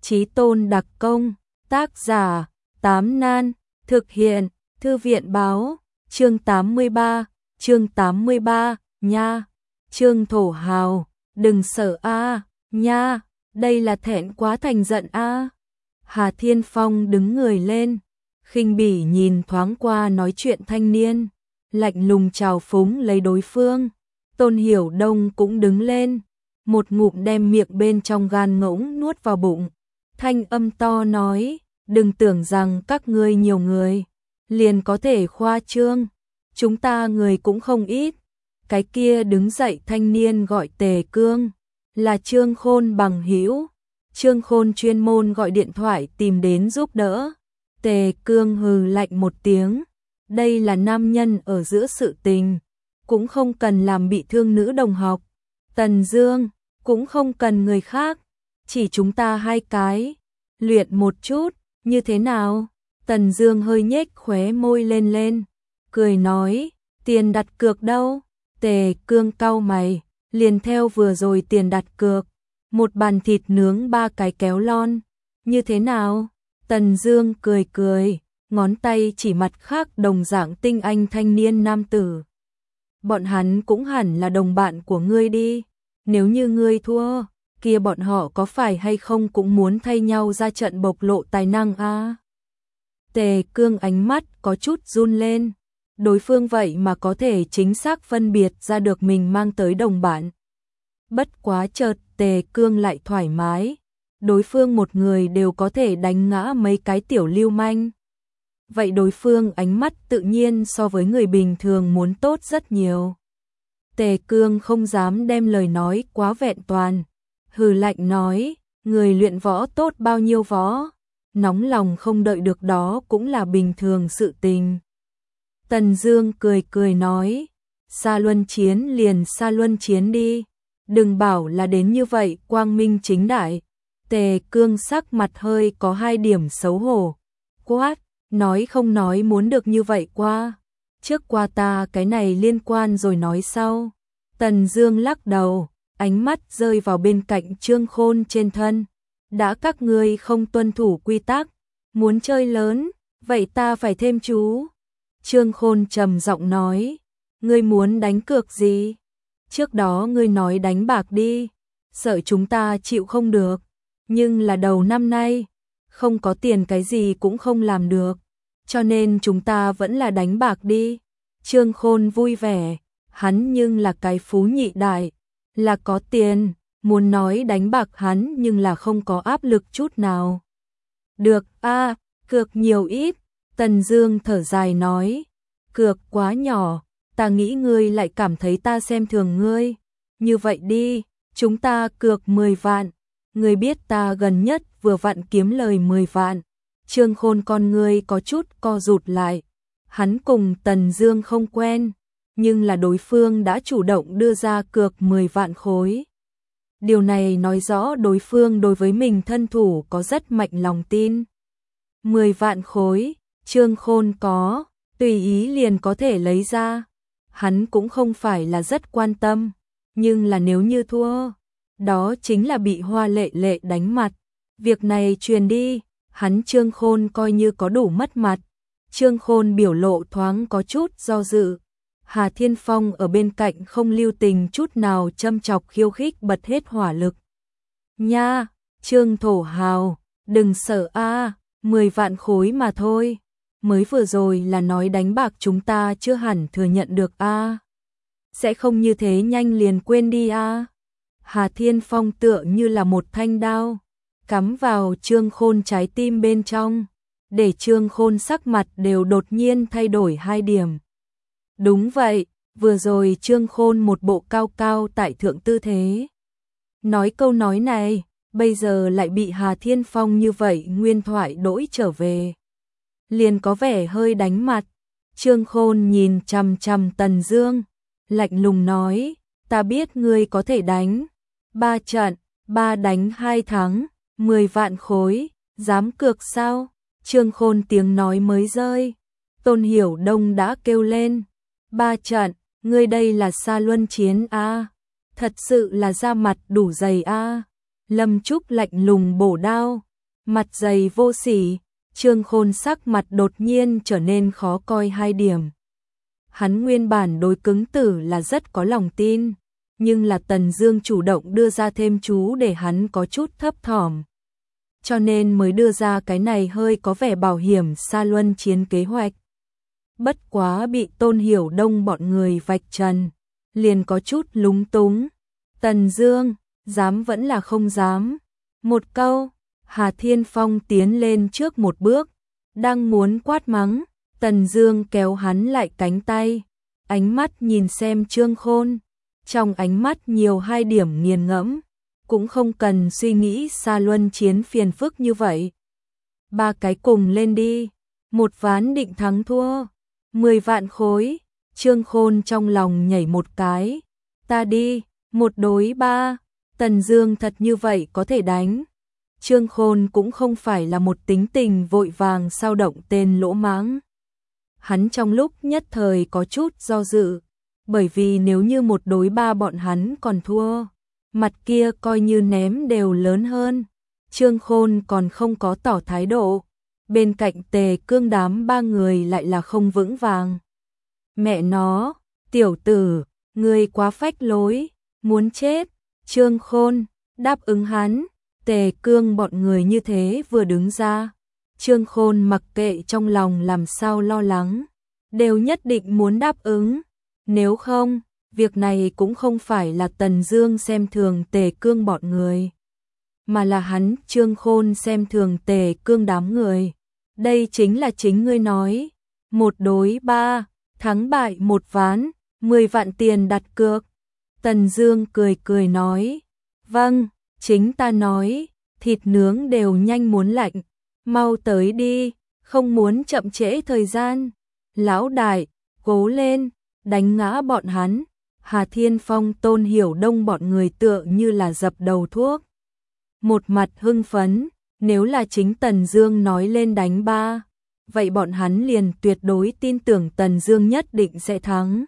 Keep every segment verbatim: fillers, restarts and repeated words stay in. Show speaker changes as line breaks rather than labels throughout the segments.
Chí tôn đặc công, tác giả, Tám Nan, thực hiện, Thư viện báo, chương tám mươi ba, chương tám mươi ba, nha, Trương Thổ Hào, đừng sợ a, nha, đây là thẹn quá thành giận a. Hà Thiên Phong đứng người lên, khinh bỉ nhìn thoáng qua nói chuyện thanh niên, lạnh lùng trào phúng lấy đối phương. Tôn Hiểu Đông cũng đứng lên, một ngụm đem miệng bên trong gan ngỗng nuốt vào bụng, thanh âm to nói, đừng tưởng rằng các ngươi nhiều người, liền có thể khoa trương, chúng ta người cũng không ít. Cái kia đứng dậy thanh niên gọi Tề Cương, là Trương Khôn bằng hữu. Trương Khôn chuyên môn gọi điện thoại tìm đến giúp đỡ. Tề Cương hừ lạnh một tiếng, đây là nam nhân ở giữa sự tình, cũng không cần làm bị thương nữ đồng học. Tần Dương, cũng không cần người khác, chỉ chúng ta hai cái, luyện một chút, như thế nào? Tần Dương hơi nhếch khóe môi lên lên, cười nói, tiền đặt cược đâu? Tề Cương cau mày, liền theo vừa rồi tiền đặt cược, một bàn thịt nướng ba cái kéo lon, như thế nào? Tần Dương cười cười, ngón tay chỉ mặt khác đồng dạng tinh anh thanh niên nam tử. Bọn hắn cũng hẳn là đồng bạn của ngươi đi, nếu như ngươi thua, kia bọn họ có phải hay không cũng muốn thay nhau ra trận bộc lộ tài năng a. À? Tề Cương ánh mắt có chút run lên, đối phương vậy mà có thể chính xác phân biệt ra được mình mang tới đồng bạn. Bất quá chợt Tề Cương lại thoải mái, đối phương một người đều có thể đánh ngã mấy cái tiểu lưu manh. Vậy đối phương ánh mắt tự nhiên so với người bình thường muốn tốt rất nhiều. Tề Cương không dám đem lời nói quá vẹn toàn, hừ lạnh nói, người luyện võ tốt bao nhiêu võ, nóng lòng không đợi được đó cũng là bình thường sự tình. Tần Dương cười cười nói, xa luân chiến liền xa luân chiến đi, đừng bảo là đến như vậy quang minh chính đại. Tề Cương sắc mặt hơi có hai điểm xấu hổ, quát, nói không nói muốn được như vậy qua, trước qua ta cái này liên quan rồi nói sau. Tần Dương lắc đầu, ánh mắt rơi vào bên cạnh Trương Khôn trên thân, đã các ngươi không tuân thủ quy tắc, muốn chơi lớn, vậy ta phải thêm chú. Trương Khôn trầm giọng nói, ngươi muốn đánh cược gì? Trước đó ngươi nói đánh bạc đi, sợ chúng ta chịu không được, nhưng là đầu năm nay, không có tiền cái gì cũng không làm được, cho nên chúng ta vẫn là đánh bạc đi. Trương Khôn vui vẻ, hắn nhưng là cái phú nhị đại, là có tiền, muốn nói đánh bạc hắn nhưng là không có áp lực chút nào. Được a, à, cược nhiều ít. Tần Dương thở dài nói, cược quá nhỏ, ta nghĩ ngươi lại cảm thấy ta xem thường ngươi. Như vậy đi, chúng ta cược mười vạn, ngươi biết ta gần nhất vừa vặn kiếm lời mười vạn. Trương Khôn con ngươi có chút co rụt lại, hắn cùng Tần Dương không quen, nhưng là đối phương đã chủ động đưa ra cược mười vạn khối. Điều này nói rõ đối phương đối với mình thân thủ có rất mạnh lòng tin. mười vạn khối, Trương Khôn có, tùy ý liền có thể lấy ra. Hắn cũng không phải là rất quan tâm, nhưng là nếu như thua, đó chính là bị Hoa Lệ Lệ đánh mặt. Việc này truyền đi, hắn Trương Khôn coi như có đủ mất mặt. Trương Khôn biểu lộ thoáng có chút do dự. Hà Thiên Phong ở bên cạnh không lưu tình chút nào châm chọc khiêu khích bật hết hỏa lực. Nha, Trương Thổ Hào, đừng sợ a, mười vạn khối mà thôi. Mới vừa rồi là nói đánh bạc chúng ta chưa hẳn thừa nhận được a. Sẽ không như thế nhanh liền quên đi a. Hà Thiên Phong tựa như là một thanh đao, cắm vào Trương Khôn trái tim bên trong, để Trương Khôn sắc mặt đều đột nhiên thay đổi hai điểm. Đúng vậy, vừa rồi Trương Khôn một bộ cao cao tại thượng tư thế. Nói câu nói này, bây giờ lại bị Hà Thiên Phong như vậy nguyên thoại đổi trở về. Liền có vẻ hơi đánh mặt. Trương Khôn nhìn chằm chằm Tần Dương, lạnh lùng nói, ta biết ngươi có thể đánh. Ba trận, ba đánh hai thắng, mười vạn khối, dám cược sao? Trương Khôn tiếng nói mới rơi, Tôn Hiểu Đông đã kêu lên. Ba trận, ngươi đây là xa luân chiến a, à? Thật sự là da mặt đủ dày a. À? Lâm Trúc lạnh lùng bổ đao, Mặt dày vô sỉ, Trương Khôn sắc mặt đột nhiên trở nên khó coi hai điểm. Hắn nguyên bản đối cứng tử là rất có lòng tin, nhưng là Tần Dương chủ động đưa ra thêm chú để hắn có chút thấp thỏm. Cho nên mới đưa ra cái này hơi có vẻ bảo hiểm xa luân chiến kế hoạch. Bất quá bị Tôn Hiểu Đông bọn người vạch trần, liền có chút lúng túng. Tần Dương, dám vẫn là không dám. Một câu, Hà Thiên Phong tiến lên trước một bước, đang muốn quát mắng, Tần Dương kéo hắn lại cánh tay, ánh mắt nhìn xem Trương Khôn, trong ánh mắt nhiều hai điểm nghiền ngẫm, cũng không cần suy nghĩ xa luân chiến phiền phức như vậy. Ba cái cùng lên đi, một ván định thắng thua, mười vạn khối, Trương Khôn trong lòng nhảy một cái, ta đi, một đối ba, Tần Dương thật như vậy có thể đánh. Trương Khôn cũng không phải là một tính tình vội vàng sao động tên lỗ mãng. Hắn trong lúc nhất thời có chút do dự, bởi vì nếu như một đối ba bọn hắn còn thua, mặt kia coi như ném đều lớn hơn. Trương Khôn còn không có tỏ thái độ, bên cạnh Tề Cương đám ba người lại là không vững vàng. Mẹ nó, tiểu tử, ngươi quá phách lối, muốn chết. Trương Khôn đáp ứng hắn. Tề Cương bọn người như thế vừa đứng ra, Trương Khôn mặc kệ trong lòng làm sao lo lắng, đều nhất định muốn đáp ứng. Nếu không, việc này cũng không phải là Tần Dương xem thường Tề Cương bọn người, mà là hắn Trương Khôn xem thường Tề Cương đám người. Đây chính là chính ngươi nói, một đối ba, thắng bại một ván, mười vạn tiền đặt cược. Tần Dương cười cười nói, vâng. Chính ta nói, thịt nướng đều nhanh muốn lạnh, mau tới đi, không muốn chậm trễ thời gian. Lão đại, cố lên, đánh ngã bọn hắn. Hà Thiên Phong Tôn Hiểu Đông bọn người tựa như là dập đầu thuốc. Một mặt hưng phấn, nếu là chính Tần Dương nói lên đánh ba, vậy bọn hắn liền tuyệt đối tin tưởng Tần Dương nhất định sẽ thắng.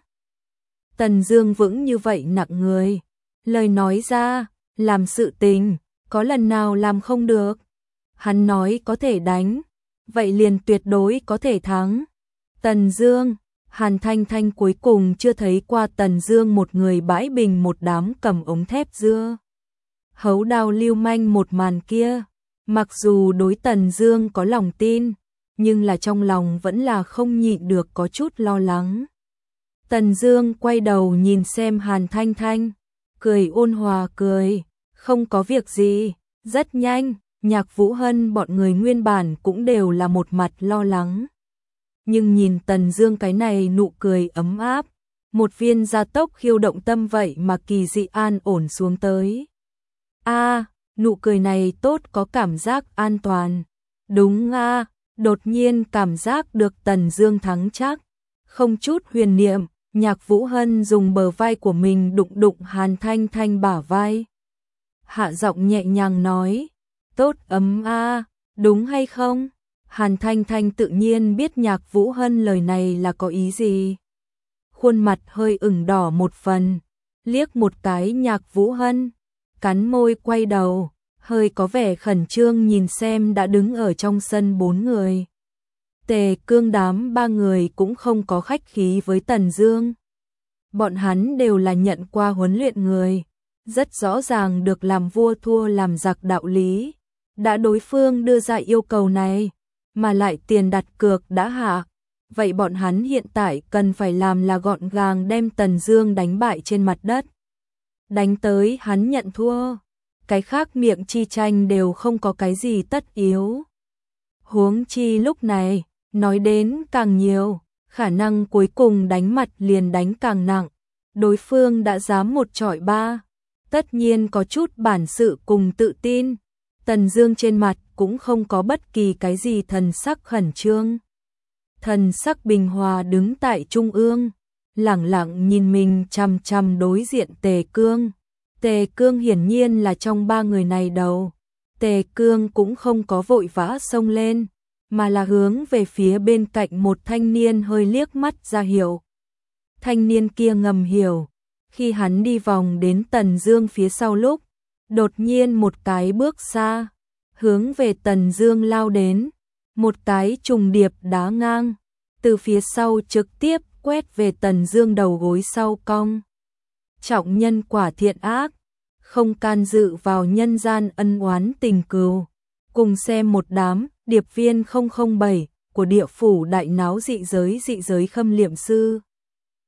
Tần Dương vững như vậy nặng người, lời nói ra, làm sự tình, có lần nào làm không được. Hắn nói có thể đánh, vậy liền tuyệt đối có thể thắng. Tần Dương, Hàn Thanh Thanh cuối cùng chưa thấy qua Tần Dương một người bãi bình một đám cầm ống thép dưa hấu đao lưu manh một màn kia. Mặc dù đối Tần Dương có lòng tin, nhưng là trong lòng vẫn là không nhịn được có chút lo lắng. Tần Dương quay đầu nhìn xem Hàn Thanh Thanh, cười ôn hòa cười, không có việc gì. Rất nhanh, Nhạc Vũ Hân bọn người nguyên bản cũng đều là một mặt lo lắng. Nhưng nhìn Tần Dương cái này nụ cười ấm áp, một viên gia tốc khiêu động tâm vậy mà kỳ dị an ổn xuống tới. A, à, nụ cười này tốt, có cảm giác an toàn. Đúng a, à, đột nhiên cảm giác được Tần Dương thắng chắc, không chút huyền niệm. Nhạc Vũ Hân dùng bờ vai của mình đụng đụng Hàn Thanh Thanh bả vai, hạ giọng nhẹ nhàng nói, tốt ấm a, à, đúng hay không? Hàn Thanh Thanh tự nhiên biết Nhạc Vũ Hân lời này là có ý gì. Khuôn mặt hơi ửng đỏ một phần, liếc một cái Nhạc Vũ Hân, cắn môi quay đầu, hơi có vẻ khẩn trương nhìn xem đã đứng ở trong sân bốn người. Tề Cương đám ba người cũng không có khách khí với Tần Dương. Bọn hắn đều là nhận qua huấn luyện người, rất rõ ràng được làm vua thua làm giặc đạo lý. Đã đối phương đưa ra yêu cầu này, mà lại tiền đặt cược đã hạ, vậy bọn hắn hiện tại cần phải làm là gọn gàng đem Tần Dương đánh bại trên mặt đất. Đánh tới hắn nhận thua, cái khác miệng chi tranh đều không có cái gì tất yếu. Huống chi lúc này, nói đến càng nhiều, khả năng cuối cùng đánh mặt liền đánh càng nặng. Đối phương đã dám một chọi ba, tất nhiên có chút bản sự cùng tự tin. Tần Dương trên mặt cũng không có bất kỳ cái gì thần sắc khẩn trương. Thần sắc bình hòa đứng tại trung ương, lẳng lặng nhìn mình chằm chằm đối diện Tề Cương. Tề Cương hiển nhiên là trong ba người này đầu. Tề Cương cũng không có vội vã xông lên, mà là hướng về phía bên cạnh một thanh niên hơi liếc mắt ra hiệu. Thanh niên kia ngầm hiểu, khi hắn đi vòng đến Tần Dương phía sau lúc, đột nhiên một cái bước xa, hướng về Tần Dương lao đến, một cái trùng điệp đá ngang, từ phía sau trực tiếp quét về Tần Dương đầu gối sau cong. Trọng nhân quả thiện ác, không can dự vào nhân gian ân oán tình cừu. Cùng xem một đám điệp viên không không bảy của địa phủ đại náo dị giới dị giới khâm liệm sư.